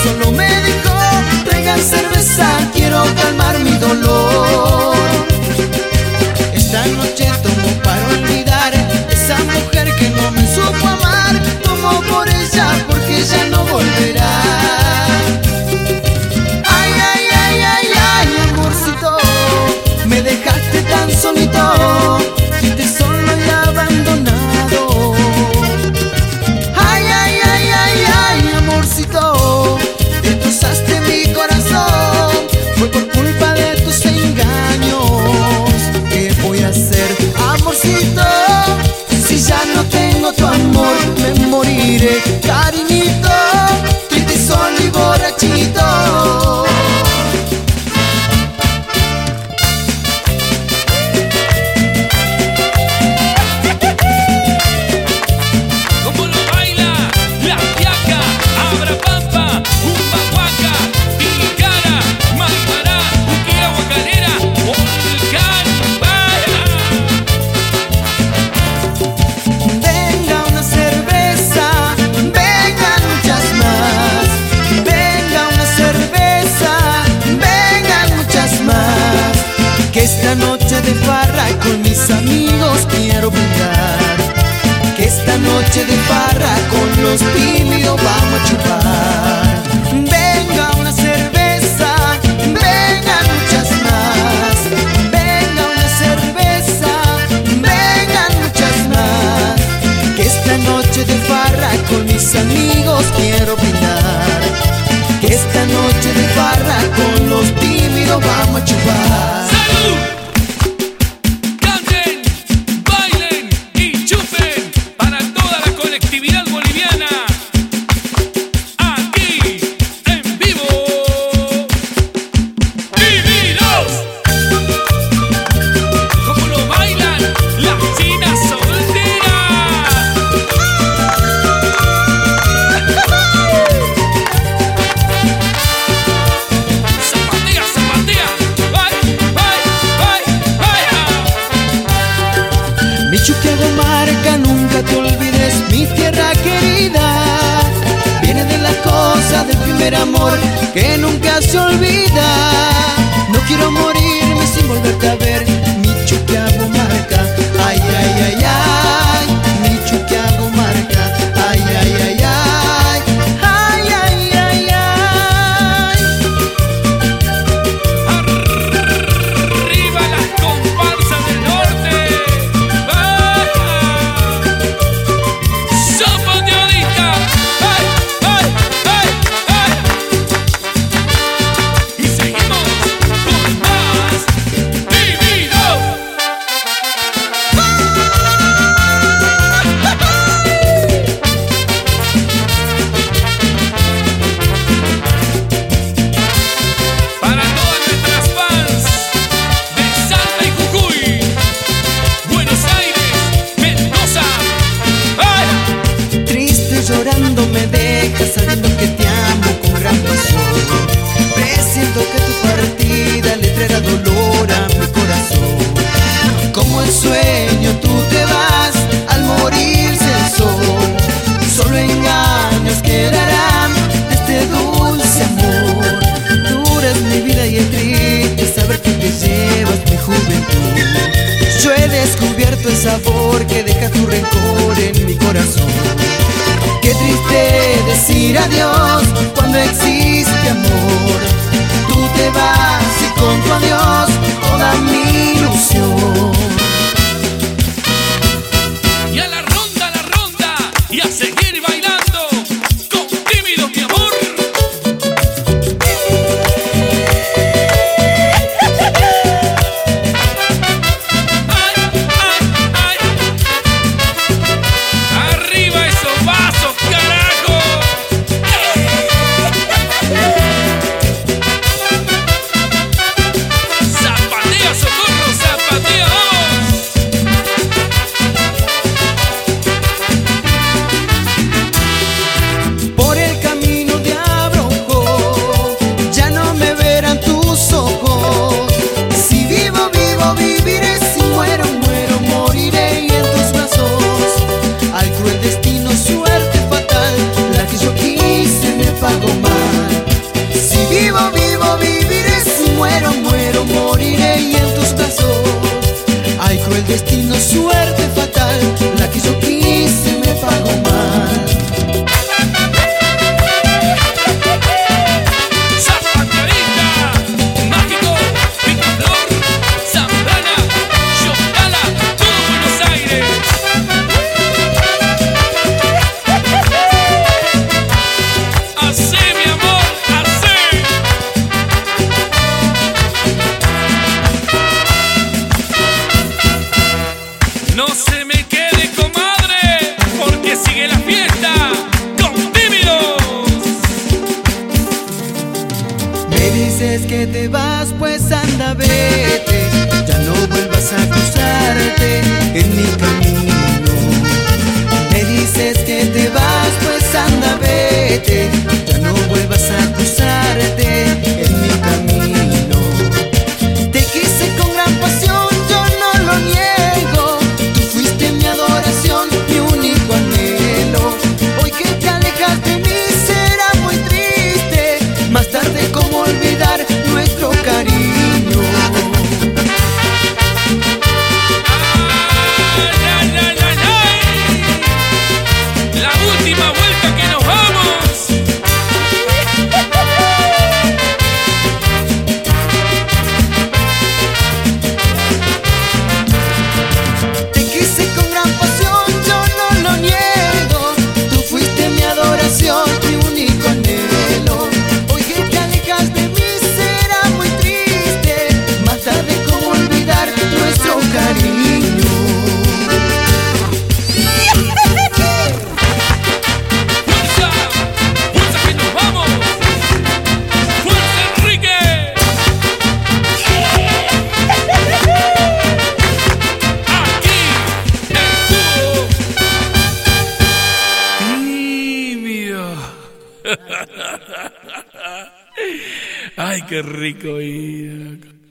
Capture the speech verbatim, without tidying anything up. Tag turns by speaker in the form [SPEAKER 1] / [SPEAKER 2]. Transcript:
[SPEAKER 1] solo me dijo: traigan cerveza, quiero calmar mi dolor. Esta noche tomo para olvidar esa mujer que no me supo amar. Tomo por ella porque ella no volverá. Ay, ay, ay, ay, ay, amorcito, me dejaste tan solito, triste, solo y abandonado. Ay, ay, ay, ay, ay, amorcito, destrozaste mi corazón. Fue por culpa de tus engaños. ¿Qué voy a hacer, amorcito? Si ya no tengo tu amor, me moriré, cariñito, triste, solo y borrachito. Esta noche de farra con mis amigos quiero brindar. Que esta noche de farra con los tímidos vamos a chupar. Venga una cerveza, vengan muchas más. Venga una cerveza, vengan muchas más. Que esta noche de farra con mis amigos quiero brindar. Que esta noche de farra con los tímidos vamos a chupar.
[SPEAKER 2] Canten, bailen y chupen para toda la colectividad boliviana. Aquí en vivo. ¡Vividos! Como lo bailan las chinas solteras. Zapatea, zapatea.
[SPEAKER 1] Mi Chuquiaguamarca, nunca te olvides, mi tierra querida. Viene de las cosas del primer amor que nunca se olvida. No quiero morirme sin volverte a ver, mi Chuquiaguamarca. Ay, ay, ay, ay, mi Chuquiaguamarca. Ay, ay, ay, ay, ay, ay, ay, ay.
[SPEAKER 2] Arriba las comparsas del norte. Zapateadita. ¡Ay, ay, ay, ay! Y seguimos con más Vividos. Para todas nuestras fans de Salta y Jujuy, Buenos Aires, Mendoza. ¡Ay!
[SPEAKER 1] Triste, llorando me dejas, sabiendo que te amo con gran pasión. Presiento que tu partida le traerá dolor a mi corazón. Como el sueño tú te vas al morirse el sol. Solo engaños quedarán de este dulce amor. Tú eres mi vida y es triste saber que te llevas mi juventud. Yo he descubierto el sabor que deja tu rencor en mi corazón. Qué triste decir adiós cuando existe amor. Tú te vas y con tu adiós toda mi ilusión.
[SPEAKER 2] Y a la ronda, a la ronda, y a seguir bailando con Tímidos, mi amor. Ay, ay, ay. Arriba esos vasos, carajo. Zapatea, socorro, zapatea, vamos.
[SPEAKER 1] Por el camino de Abrojo ya no me verán tus ojos. Si vivo, vivo, viviré. Si muero, muero, moriré y en tus brazos. Al cruel destino, suerte fatal, la que yo quise me pagó mal. dices que te vas, pues anda, vete. Ya no vuelvas a cruzarte en mi camino. Me dices que te vas, pues anda, vete. Ya no vuelvas a cruzarte en mi camino. Te quise con gran pasión, yo no lo niego. Tú fuiste mi adoración, mi único anhelo. Hoy que te alejas de mí será muy triste. Más tarde, ¿cómo olvidar nuestro cariño?
[SPEAKER 2] Ay, ay, ay, ay, ay. La última vuelta que nos vamos.
[SPEAKER 1] Te quise con gran pasión, yo no lo niego. Tú fuiste mi adoración, mi único anhelo. Hoy que te alejas de mí será muy triste. Más tarde, ¿cómo olvidar nuestro cariño?
[SPEAKER 2] ¡Fuerza! ¡Fuerza que nos vamos! ¡Fuerza, Enrique! Aquí estuvo Tibio. Ay, qué rico ir.